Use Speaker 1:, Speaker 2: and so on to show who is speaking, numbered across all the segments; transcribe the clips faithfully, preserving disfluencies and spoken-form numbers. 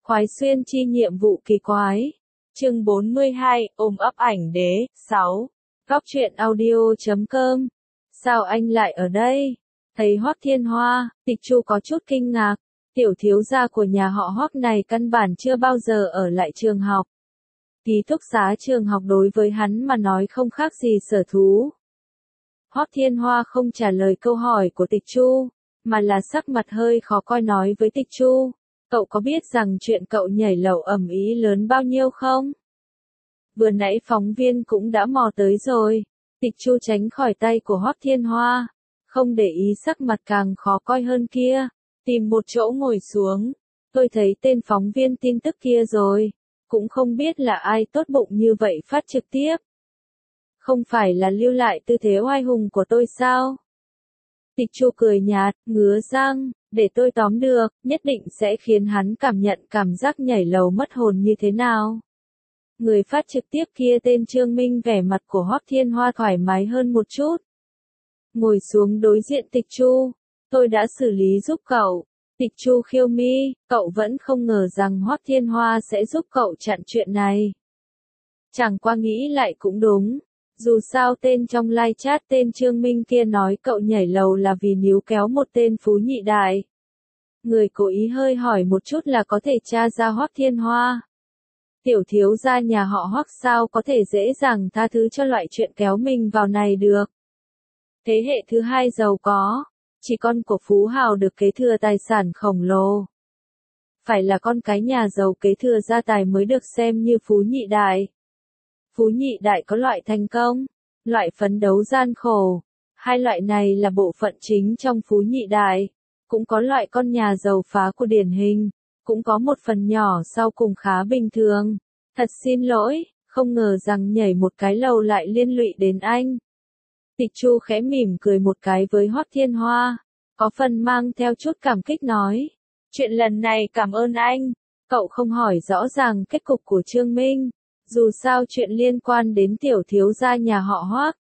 Speaker 1: Khoái xuyên chi nhiệm vụ kỳ quái. Chương bốn mươi hai, ôm ấp ảnh đế. sáu. Góc truyện audio chấm com. Sao anh lại ở đây? Thấy Hoắc Thiên Hoa, Tịch Chu có chút kinh ngạc. Tiểu thiếu gia của nhà họ Hoắc này căn bản chưa bao giờ ở lại trường học. Ký túc xá trường học đối với hắn mà nói không khác gì sở thú. Hoắc Thiên Hoa không trả lời câu hỏi của Tịch Chu, mà là sắc mặt hơi khó coi nói với Tịch Chu. Cậu có biết rằng chuyện cậu nhảy lầu ầm ĩ lớn bao nhiêu không? Vừa nãy phóng viên cũng đã mò tới rồi. Tịch Chu tránh khỏi tay của Hoắc Thiên Hoa, không để ý sắc mặt càng khó coi hơn kia, tìm một chỗ ngồi xuống. Tôi thấy tên phóng viên tin tức kia rồi, cũng không biết là ai tốt bụng như vậy phát trực tiếp. Không phải là lưu lại tư thế oai hùng của tôi sao? Tịch Chu cười nhạt, ngứa răng, để tôi tóm được, nhất định sẽ khiến hắn cảm nhận cảm giác nhảy lầu mất hồn như thế nào. Người phát trực tiếp kia tên Trương Minh, vẻ mặt của Hoắc Thiên Hoa thoải mái hơn một chút. Ngồi xuống đối diện Tịch Chu, tôi đã xử lý giúp cậu. Tịch Chu khiêu mi, cậu vẫn không ngờ rằng Hoắc Thiên Hoa sẽ giúp cậu chặn chuyện này. Chẳng qua nghĩ lại cũng đúng. Dù sao tên trong live chat tên Trương Minh kia nói cậu nhảy lầu là vì níu kéo một tên phú nhị đại. Người cố ý hơi hỏi một chút là có thể tra ra Hoắc Thiên Hoa. Tiểu thiếu gia nhà họ Hoắc sao có thể dễ dàng tha thứ cho loại chuyện kéo mình vào này được. Thế hệ thứ hai giàu có, chỉ con của phú hào được kế thừa tài sản khổng lồ. Phải là con cái nhà giàu kế thừa gia tài mới được xem như phú nhị đại. Phú nhị đại có loại thành công, loại phấn đấu gian khổ. Hai loại này là bộ phận chính trong phú nhị đại. Cũng có loại con nhà giàu phá của điển hình, cũng có một phần nhỏ sau cùng khá bình thường. Thật xin lỗi, không ngờ rằng nhảy một cái lầu lại liên lụy đến anh. Tịch Chu khẽ mỉm cười một cái với Hoắc Thiên Hoa, có phần mang theo chút cảm kích nói. Chuyện lần này cảm ơn anh, cậu không hỏi rõ ràng kết cục của Trương Minh. Dù sao chuyện liên quan đến tiểu thiếu gia nhà họ Hoắc.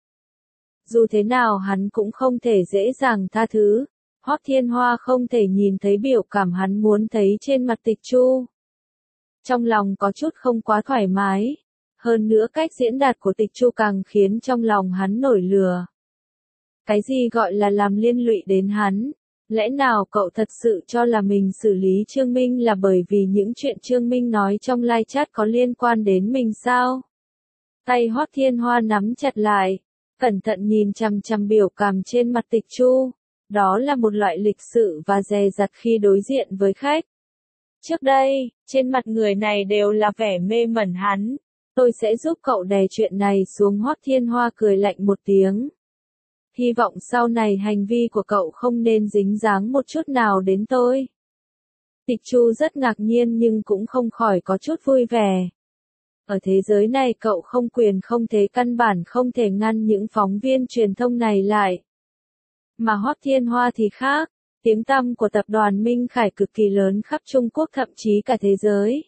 Speaker 1: Dù thế nào hắn cũng không thể dễ dàng tha thứ. Hoắc Thiên Hoa không thể nhìn thấy biểu cảm hắn muốn thấy trên mặt Tịch Chu. Trong lòng có chút không quá thoải mái. Hơn nữa cách diễn đạt của Tịch Chu càng khiến trong lòng hắn nổi lửa. Cái gì gọi là làm liên lụy đến hắn? Lẽ nào cậu thật sự cho là mình xử lý Trương Minh là bởi vì những chuyện Trương Minh nói trong live chat có liên quan đến mình sao? Tay Hoắc Thiên Hoa nắm chặt lại, cẩn thận nhìn chằm chằm biểu cảm trên mặt Tịch Chu. Đó là một loại lịch sự và dè dặt khi đối diện với khách. Trước đây, trên mặt người này đều là vẻ mê mẩn hắn. Tôi sẽ giúp cậu đè chuyện này xuống. Hoắc Thiên Hoa cười lạnh một tiếng. Hy vọng sau này hành vi của cậu không nên dính dáng một chút nào đến tôi. Tịch Chu rất ngạc nhiên nhưng cũng không khỏi có chút vui vẻ. Ở thế giới này cậu không quyền không thế, căn bản không thể ngăn những phóng viên truyền thông này lại. Mà Hoắc Thiên Hoa thì khác, tiếng tăm của tập đoàn Minh Khải cực kỳ lớn khắp Trung Quốc thậm chí cả thế giới.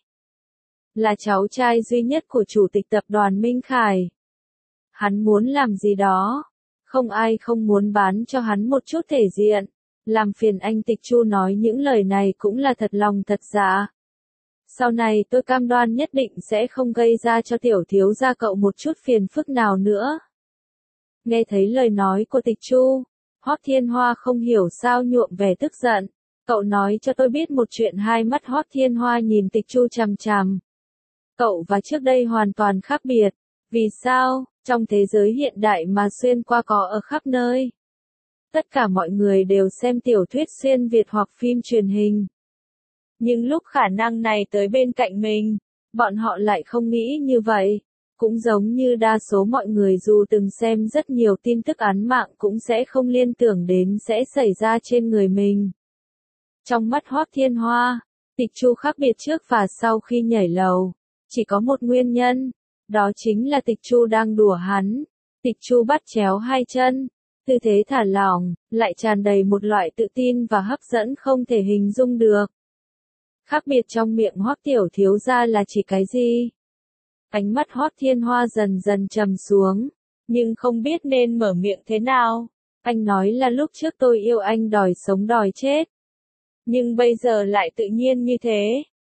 Speaker 1: Là cháu trai duy nhất của chủ tịch tập đoàn Minh Khải. Hắn muốn làm gì đó, không ai không muốn bán cho hắn một chút thể diện. Làm phiền anh. Tịch Chu nói những lời này cũng là thật lòng thật dạ. Sau này tôi cam đoan nhất định sẽ không gây ra cho tiểu thiếu gia cậu một chút phiền phức nào nữa. Nghe thấy lời nói của Tịch Chu, Hoắc Thiên Hoa không hiểu sao nhuộm vẻ tức giận. Cậu nói cho tôi biết một chuyện. Hai mắt Hoắc Thiên Hoa nhìn Tịch Chu chằm chằm. Cậu và trước đây hoàn toàn khác biệt. Vì sao, trong thế giới hiện đại mà xuyên qua có ở khắp nơi. Tất cả mọi người đều xem tiểu thuyết xuyên Việt hoặc phim truyền hình. Nhưng lúc khả năng này tới bên cạnh mình, bọn họ lại không nghĩ như vậy. Cũng giống như đa số mọi người dù từng xem rất nhiều tin tức án mạng cũng sẽ không liên tưởng đến sẽ xảy ra trên người mình. Trong mắt Hoắc Thiên Hoa, Tịch Chu khác biệt trước và sau khi nhảy lầu. Chỉ có một nguyên nhân, đó chính là Tịch Chu đang đùa hắn. Tịch Chu bắt chéo hai chân, tư thế thả lỏng, lại tràn đầy một loại tự tin và hấp dẫn không thể hình dung được. Khác biệt trong miệng Hoắc tiểu thiếu gia là chỉ cái gì? Ánh mắt Hoắc Thiên Hoa dần dần trầm xuống, nhưng không biết nên mở miệng thế nào. Anh nói là lúc trước tôi yêu anh đòi sống đòi chết. Nhưng bây giờ lại tự nhiên như thế.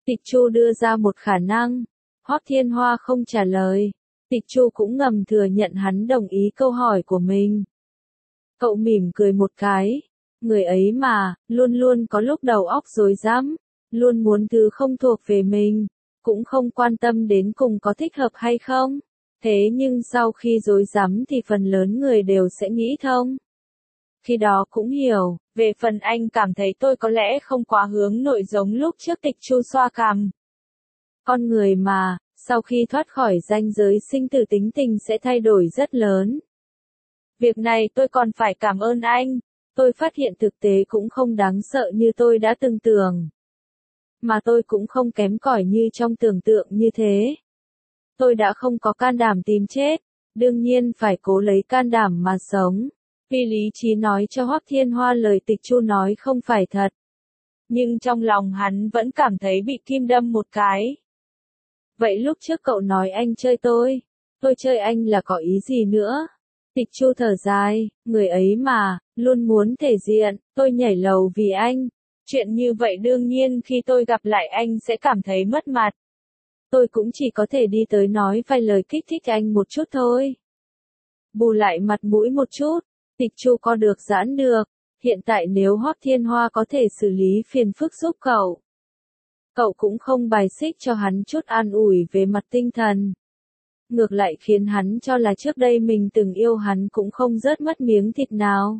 Speaker 1: Tịch Chu đưa ra một khả năng. Hoắc Thiên Hoa không trả lời. Tịch Chu cũng ngầm thừa nhận hắn đồng ý câu hỏi của mình. Cậu mỉm cười một cái. Người ấy mà, luôn luôn có lúc đầu óc rối rắm, luôn muốn thứ không thuộc về mình, cũng không quan tâm đến cùng có thích hợp hay không. Thế nhưng sau khi rối rắm thì phần lớn người đều sẽ nghĩ thông. Khi đó cũng hiểu, về phần anh cảm thấy tôi có lẽ không quá hướng nội giống lúc trước. Tịch Chu xoa cằm. Con người mà, sau khi thoát khỏi ranh giới sinh tử tính tình sẽ thay đổi rất lớn. Việc này tôi còn phải cảm ơn anh. Tôi phát hiện thực tế cũng không đáng sợ như tôi đã từng tưởng. Mà tôi cũng không kém cỏi như trong tưởng tượng như thế. Tôi đã không có can đảm tìm chết, đương nhiên phải cố lấy can đảm mà sống. Vì lý trí nói cho Hoắc Thiên Hoa lời Tịch Chu nói không phải thật. Nhưng trong lòng hắn vẫn cảm thấy bị kim đâm một cái. Vậy lúc trước cậu nói anh chơi tôi, tôi chơi anh là có ý gì nữa? Tịch Chu thở dài, người ấy mà, luôn muốn thể diện, tôi nhảy lầu vì anh. Chuyện như vậy đương nhiên khi tôi gặp lại anh sẽ cảm thấy mất mặt. Tôi cũng chỉ có thể đi tới nói vài lời kích thích anh một chút thôi. Bù lại mặt mũi một chút, Tịch Chu có được giãn được. Hiện tại nếu Hoắc Thiên Hoa có thể xử lý phiền phức giúp cậu, cậu cũng không bài xích cho hắn chút an ủi về mặt tinh thần. Ngược lại khiến hắn cho là trước đây mình từng yêu hắn cũng không rớt mất miếng thịt nào.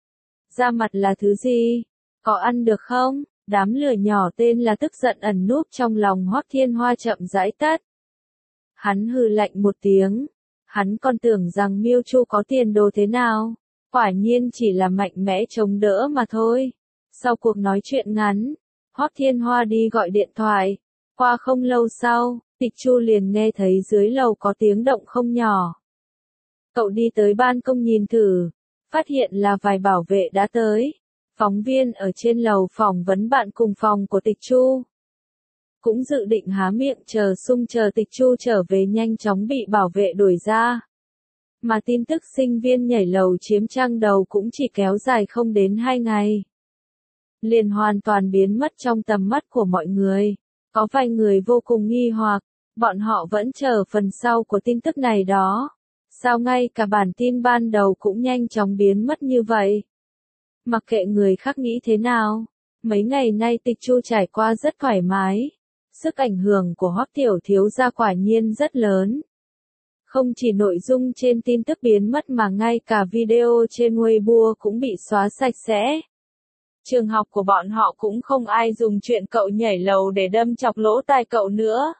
Speaker 1: Da mặt là thứ gì? Có ăn được không? Đám lửa nhỏ tên là tức giận ẩn núp trong lòng Hoắc Thiên Hoa chậm rãi tắt. Hắn hừ lạnh một tiếng. Hắn còn tưởng rằng Miêu Chu có tiền đồ thế nào. Quả nhiên chỉ là mạnh mẽ chống đỡ mà thôi. Sau cuộc nói chuyện ngắn, Hoắc Thiên Hoa đi gọi điện thoại. Qua không lâu sau, Tịch Chu liền nghe thấy dưới lầu có tiếng động không nhỏ. Cậu đi tới ban công nhìn thử, phát hiện là vài bảo vệ đã tới. Phóng viên ở trên lầu phỏng vấn bạn cùng phòng của Tịch Chu. Cũng dự định há miệng chờ sung chờ Tịch Chu trở về nhanh chóng bị bảo vệ đuổi ra. Mà tin tức sinh viên nhảy lầu chiếm trang đầu cũng chỉ kéo dài không đến hai ngày. Liền hoàn toàn biến mất trong tầm mắt của mọi người. Có vài người vô cùng nghi hoặc, bọn họ vẫn chờ phần sau của tin tức này đó. Sao ngay cả bản tin ban đầu cũng nhanh chóng biến mất như vậy? Mặc kệ người khác nghĩ thế nào, mấy ngày nay Tịch Chu trải qua rất thoải mái. Sức ảnh hưởng của Hoắc Tiểu Thiếu gia quả nhiên rất lớn. Không chỉ nội dung trên tin tức biến mất mà ngay cả video trên Weibo cũng bị xóa sạch sẽ. Trường học của bọn họ cũng không ai dùng chuyện cậu nhảy lầu để đâm chọc lỗ tai cậu nữa.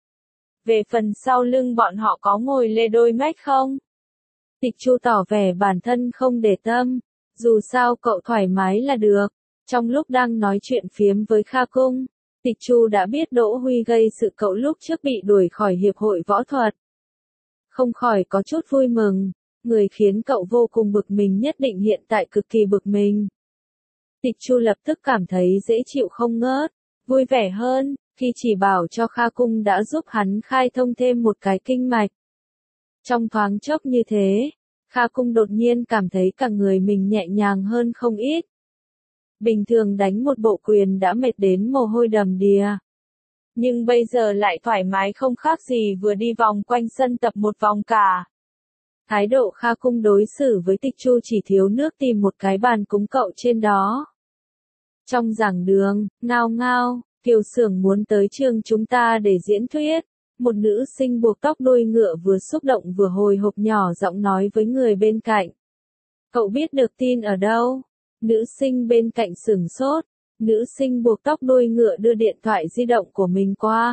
Speaker 1: Về phần sau lưng bọn họ có ngồi lê đôi mách không? Tịch Chu tỏ vẻ bản thân không để tâm. Dù sao cậu thoải mái là được. Trong lúc đang nói chuyện phiếm với Kha Cung, Tịch Chu đã biết Đỗ Huy gây sự cậu lúc trước bị đuổi khỏi hiệp hội võ thuật. Không khỏi có chút vui mừng. Người khiến cậu vô cùng bực mình nhất định hiện tại cực kỳ bực mình. Tịch Chu lập tức cảm thấy dễ chịu không ngớt, vui vẻ hơn, khi chỉ bảo cho Kha Cung đã giúp hắn khai thông thêm một cái kinh mạch. Trong thoáng chốc như thế, Kha Cung đột nhiên cảm thấy cả người mình nhẹ nhàng hơn không ít. Bình thường đánh một bộ quyền đã mệt đến mồ hôi đầm đìa. Nhưng bây giờ lại thoải mái không khác gì vừa đi vòng quanh sân tập một vòng cả. Thái độ Kha Cung đối xử với Tịch Chu chỉ thiếu nước tìm một cái bàn cúng cậu trên đó. Trong giảng đường, ngao ngao, Kiều Xưởng muốn tới trường chúng ta để diễn thuyết. Một nữ sinh buộc tóc đuôi ngựa vừa xúc động vừa hồi hộp nhỏ giọng nói với người bên cạnh. Cậu biết được tin ở đâu? Nữ sinh bên cạnh sửng sốt. Nữ sinh buộc tóc đuôi ngựa đưa điện thoại di động của mình qua.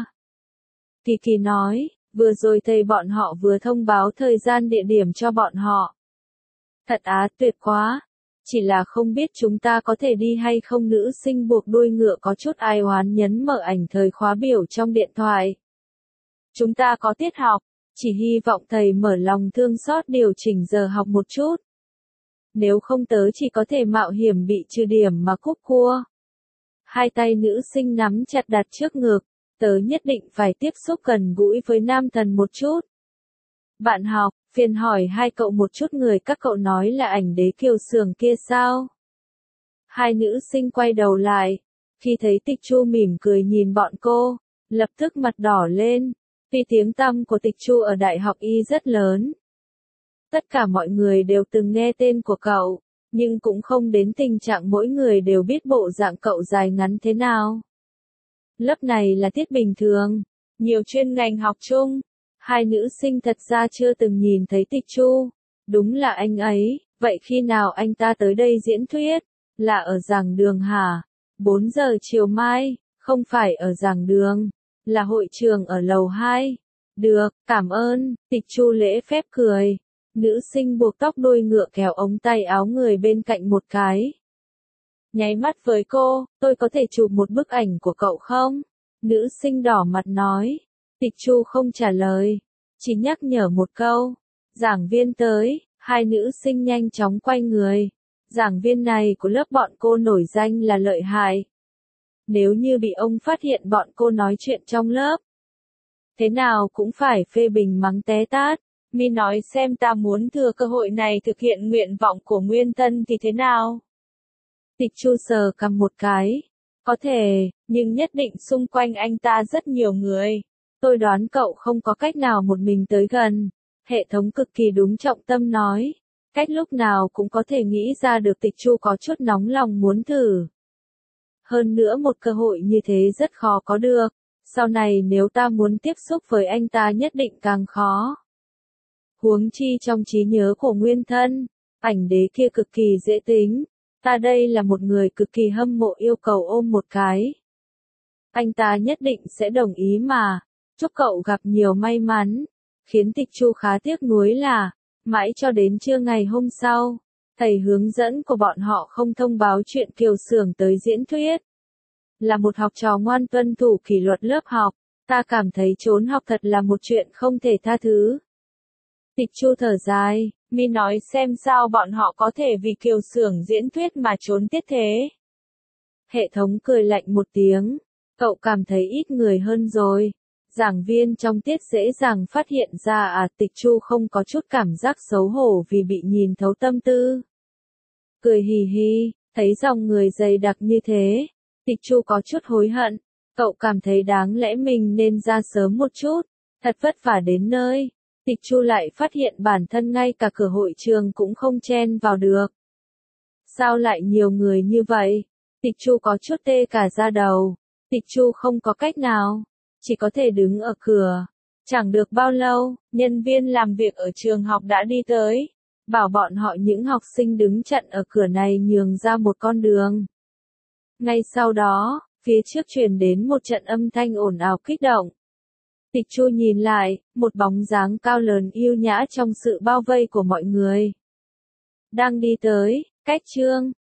Speaker 1: Kỳ Kỳ nói, vừa rồi thầy bọn họ vừa thông báo thời gian địa điểm cho bọn họ. Thật á, tuyệt quá. Chỉ là không biết chúng ta có thể đi hay không. Nữ sinh buộc đuôi ngựa có chút ai oán nhấn mở ảnh thời khóa biểu trong điện thoại. Chúng ta có tiết học, chỉ hy vọng thầy mở lòng thương xót điều chỉnh giờ học một chút. Nếu không tớ chỉ có thể mạo hiểm bị trừ điểm mà cúp cua. Hai tay nữ sinh nắm chặt đặt trước ngực, tớ nhất định phải tiếp xúc gần gũi với nam thần một chút. Bạn học, phiền hỏi hai cậu một chút, người các cậu nói là ảnh đế Kiều Xưởng kia sao? Hai nữ sinh quay đầu lại, Khi thấy Tịch Chu mỉm cười nhìn bọn cô, lập tức mặt đỏ lên, vì tiếng tăm của Tịch Chu ở Đại học Y rất lớn. Tất cả mọi người đều từng nghe tên của cậu, nhưng cũng không đến tình trạng mỗi người đều biết bộ dạng cậu dài ngắn thế nào. Lớp này là tiết bình thường, nhiều chuyên ngành học chung. Hai nữ sinh thật ra chưa từng nhìn thấy Tịch Chu. Đúng là anh ấy, vậy khi nào anh ta tới đây diễn thuyết? Là ở giảng đường hả? bốn giờ chiều mai, không phải ở giảng đường, là hội trường ở lầu hai. Được, cảm ơn, Tịch Chu lễ phép cười. Nữ sinh buộc tóc đuôi ngựa kéo ống tay áo người bên cạnh một cái. Nháy mắt với cô, tôi có thể chụp một bức ảnh của cậu không? Nữ sinh đỏ mặt nói. Tịch Chu không trả lời, chỉ nhắc nhở một câu. Giảng viên tới, hai nữ sinh nhanh chóng quay người. Giảng viên này của lớp bọn cô nổi danh là lợi hại. Nếu như bị ông phát hiện bọn cô nói chuyện trong lớp, thế nào cũng phải phê bình mắng té tát. Mi nói xem ta muốn thừa cơ hội này thực hiện nguyện vọng của Nguyên Tân thì thế nào? Tịch Chu sờ cằm một cái. Có thể, nhưng nhất định xung quanh anh ta rất nhiều người. Tôi đoán cậu không có cách nào một mình tới gần. Hệ thống cực kỳ đúng trọng tâm nói. Cách lúc nào cũng có thể nghĩ ra được. Tịch Chu có chút nóng lòng muốn thử. Hơn nữa một cơ hội như thế rất khó có được. Sau này nếu ta muốn tiếp xúc với anh ta nhất định càng khó. Huống chi trong trí nhớ của Nguyên Thân, ảnh đế kia cực kỳ dễ tính. Ta đây là một người cực kỳ hâm mộ yêu cầu ôm một cái. Anh ta nhất định sẽ đồng ý mà. Chúc cậu gặp nhiều may mắn. Khiến Tịch Chu khá tiếc nuối là, mãi cho đến trưa ngày hôm sau, thầy hướng dẫn của bọn họ không thông báo chuyện Kiều Xưởng tới diễn thuyết. Là một học trò ngoan tuân thủ kỷ luật lớp học, ta cảm thấy trốn học thật là một chuyện không thể tha thứ. Tịch Chu thở dài, Mi nói xem sao bọn họ có thể vì Kiều Xưởng diễn thuyết mà trốn tiết thế. Hệ thống cười lạnh một tiếng, cậu cảm thấy ít người hơn rồi. Giảng viên trong tiết dễ dàng phát hiện ra à. Tịch Chu không có chút cảm giác xấu hổ vì bị nhìn thấu tâm tư. Cười hì hì, thấy dòng người dày đặc như thế, Tịch Chu có chút hối hận. Cậu cảm thấy đáng lẽ mình nên ra sớm một chút, thật vất vả đến nơi. Tịch Chu lại phát hiện bản thân ngay cả cửa hội trường cũng không chen vào được. Sao lại nhiều người như vậy? Tịch Chu có chút tê cả da đầu. Tịch Chu không có cách nào, chỉ có thể đứng ở cửa. Chẳng được bao lâu, nhân viên làm việc ở trường học đã đi tới, bảo bọn họ những học sinh đứng chặn ở cửa này nhường ra một con đường. Ngay sau đó, phía trước truyền đến một trận âm thanh ồn ào kích động. Tịch Chu nhìn lại, một bóng dáng cao lớn yêu nhã trong sự bao vây của mọi người. Đang đi tới, cách Trương,